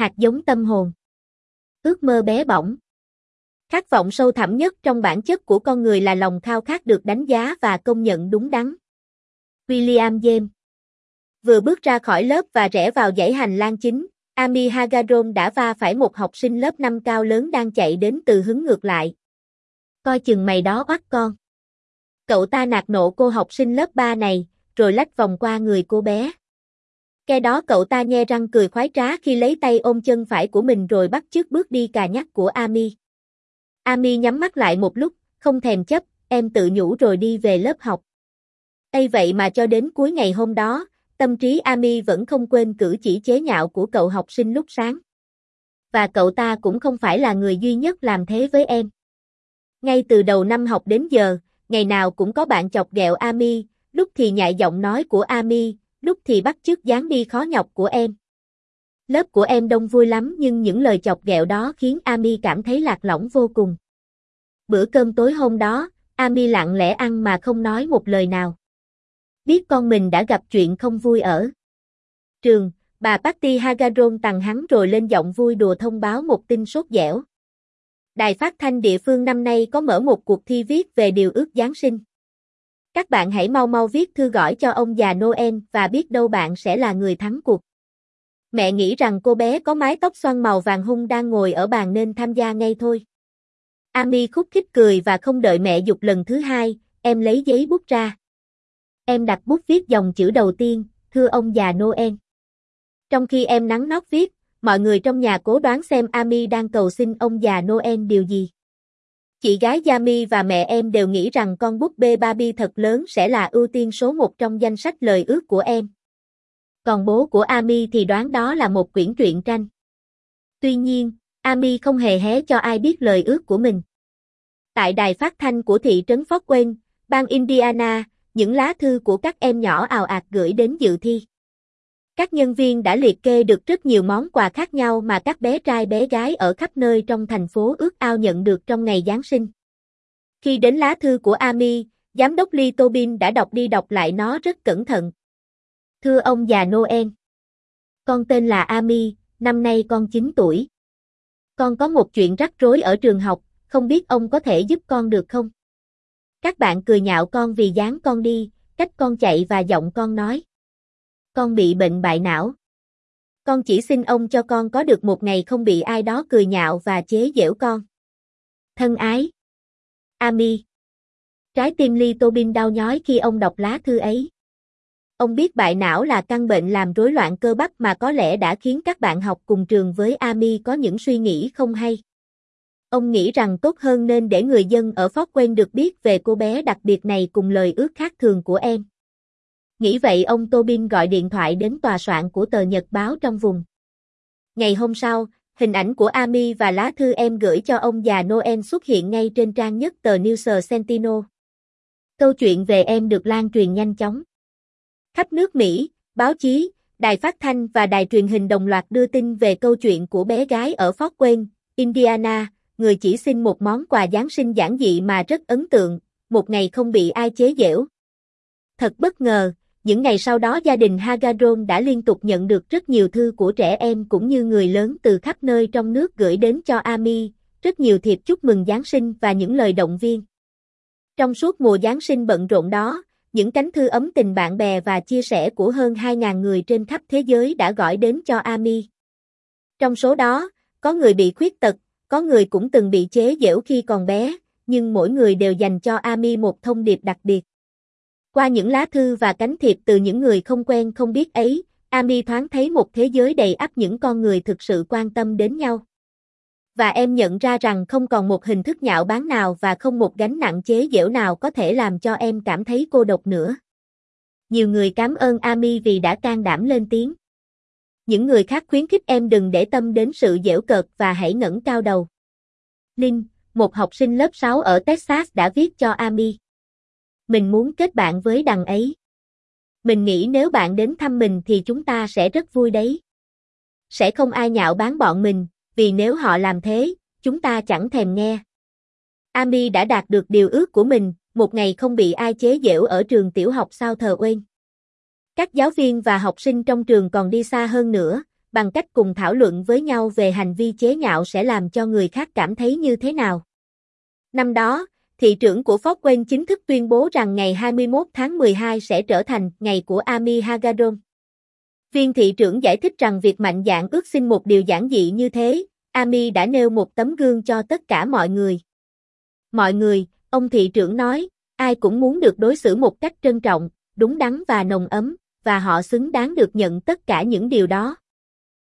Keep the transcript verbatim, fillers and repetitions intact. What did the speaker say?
hạt giống tâm hồn. Ước mơ bé bỏng. Khát vọng sâu thẳm nhất trong bản chất của con người là lòng khao khát được đánh giá và công nhận đúng đắn. William James. Vừa bước ra khỏi lớp và rẽ vào dãy hành lang chính, Amy Hagedorn đã va phải một học sinh lớp năm cao lớn đang chạy đến từ hướng ngược lại. Coi chừng mày đó oắt con. Cậu ta nạt nộ cô học sinh lớp ba này, rồi lách vòng qua người cô bé. Ke đó cậu ta nhe răng cười khoái trá khi lấy tay ôm chân phải của mình rồi bắt chước bước đi cà nhắc của Amy. Amy nhắm mắt lại một lúc, không thèm chấp, em tự nhủ rồi đi về lớp học. Ây vậy mà cho đến cuối ngày hôm đó, tâm trí Amy vẫn không quên cử chỉ chế nhạo của cậu học sinh lúc sáng. Và cậu ta cũng không phải là người duy nhất làm thế với em. Ngay từ đầu năm học đến giờ, ngày nào cũng có bạn chọc ghẹo Amy, lúc thì nhại giọng nói của Amy, lúc thì bắt chước dáng đi khó nhọc của em. Lớp của em đông vui lắm nhưng những lời chọc ghẹo đó khiến Amy cảm thấy lạc lõng vô cùng. Bữa cơm tối hôm đó, Amy lặng lẽ ăn mà không nói một lời nào. Biết con mình đã gặp chuyện không vui ở trường, bà Patty Hagedorn tằng hắn rồi lên giọng vui đùa thông báo một tin sốt dẻo. Đài phát thanh địa phương năm nay có mở một cuộc thi viết về điều ước Giáng sinh. Các bạn hãy mau mau viết thư gửi cho ông già Noel và biết đâu bạn sẽ là người thắng cuộc. Mẹ nghĩ rằng cô bé có mái tóc xoăn màu vàng hung đang ngồi ở bàn nên tham gia ngay thôi. Amy khúc khích cười và không đợi mẹ giục lần thứ hai, em lấy giấy bút ra. Em đặt bút viết dòng chữ đầu tiên, thưa ông già Noel. Trong khi em nắn nót viết, mọi người trong nhà cố đoán xem Amy đang cầu xin ông già Noel điều gì. Chị gái Yami và mẹ em đều nghĩ rằng con búp bê Barbie thật lớn sẽ là ưu tiên số một trong danh sách lời ước của em. Còn bố của Amy thì đoán đó là một quyển truyện tranh. Tuy nhiên, Amy không hề hé cho ai biết lời ước của mình. Tại đài phát thanh của thị trấn Fort Wayne, bang Indiana, những lá thư của các em nhỏ ào ạt gửi đến dự thi. Các nhân viên đã liệt kê được rất nhiều món quà khác nhau mà các bé trai bé gái ở khắp nơi trong thành phố ước ao nhận được trong ngày Giáng sinh. Khi đến lá thư của Amy, giám đốc Lee Tobin đã đọc đi đọc lại nó rất cẩn thận. Thưa ông già Noel, con tên là Amy, năm nay con chín tuổi. Con có một chuyện rắc rối ở trường học, không biết ông có thể giúp con được không? Các bạn cười nhạo con vì dáng con đi, cách con chạy và giọng con nói. Con bị bệnh bại não. Con chỉ xin ông cho con có được một ngày không bị ai đó cười nhạo và chế giễu con. Thân ái. Amy. Trái tim Lee Tobin đau nhói khi ông đọc lá thư ấy. Ông biết bại não là căn bệnh làm rối loạn cơ bắp mà có lẽ đã khiến các bạn học cùng trường với Amy có những suy nghĩ không hay. Ông nghĩ rằng tốt hơn nên để người dân ở Fort Wayne được biết về cô bé đặc biệt này cùng lời ước khác thường của em. Nghĩ vậy ông Tobin gọi điện thoại đến tòa soạn của tờ nhật báo trong vùng. Ngày hôm sau, hình ảnh của Amy và lá thư em gửi cho ông già Noel xuất hiện ngay trên trang nhất tờ News Sentinel. Câu chuyện về em được lan truyền nhanh chóng. Khắp nước Mỹ, báo chí, đài phát thanh và đài truyền hình đồng loạt đưa tin về câu chuyện của bé gái ở Fort Wayne, Indiana, người chỉ xin một món quà Giáng sinh giản dị mà rất ấn tượng, một ngày không bị ai chế giễu. Thật bất ngờ, những ngày sau đó gia đình Hagedorn đã liên tục nhận được rất nhiều thư của trẻ em cũng như người lớn từ khắp nơi trong nước gửi đến cho Amy, rất nhiều thiệp chúc mừng Giáng sinh và những lời động viên. Trong suốt mùa Giáng sinh bận rộn đó, những cánh thư ấm tình bạn bè và chia sẻ của hơn hai nghìn người trên khắp thế giới đã gửi đến cho Amy. Trong số đó, có người bị khuyết tật, có người cũng từng bị chế giễu khi còn bé, nhưng mỗi người đều dành cho Amy một thông điệp đặc biệt. Qua những lá thư và cánh thiệp từ những người không quen không biết ấy, Amy thoáng thấy một thế giới đầy ắp những con người thực sự quan tâm đến nhau. Và em nhận ra rằng không còn một hình thức nhạo báng nào và không một gánh nặng chế giễu nào có thể làm cho em cảm thấy cô độc nữa. Nhiều người cảm ơn Amy vì đã can đảm lên tiếng. Những người khác khuyến khích em đừng để tâm đến sự giễu cợt và hãy ngẩng cao đầu. Lynn, một học sinh lớp sáu ở Texas đã viết cho Amy. Mình muốn kết bạn với đằng ấy. Mình nghĩ nếu bạn đến thăm mình thì chúng ta sẽ rất vui đấy. Sẽ không ai nhạo báng bọn mình, vì nếu họ làm thế, chúng ta chẳng thèm nghe. Amy đã đạt được điều ước của mình, một ngày không bị ai chế giễu ở trường tiểu học South Wayne. Các giáo viên và học sinh trong trường còn đi xa hơn nữa, bằng cách cùng thảo luận với nhau về hành vi chế nhạo sẽ làm cho người khác cảm thấy như thế nào. Năm đó, thị trưởng của Fort Wayne chính thức tuyên bố rằng ngày hai mươi mốt tháng mười hai sẽ trở thành ngày của Ami Hagedorn. Viên thị trưởng giải thích rằng việc mạnh dạn ước xin một điều giản dị như thế, Ami đã nêu một tấm gương cho tất cả mọi người. Mọi người, ông thị trưởng nói, ai cũng muốn được đối xử một cách trân trọng, đúng đắn và nồng ấm, và họ xứng đáng được nhận tất cả những điều đó.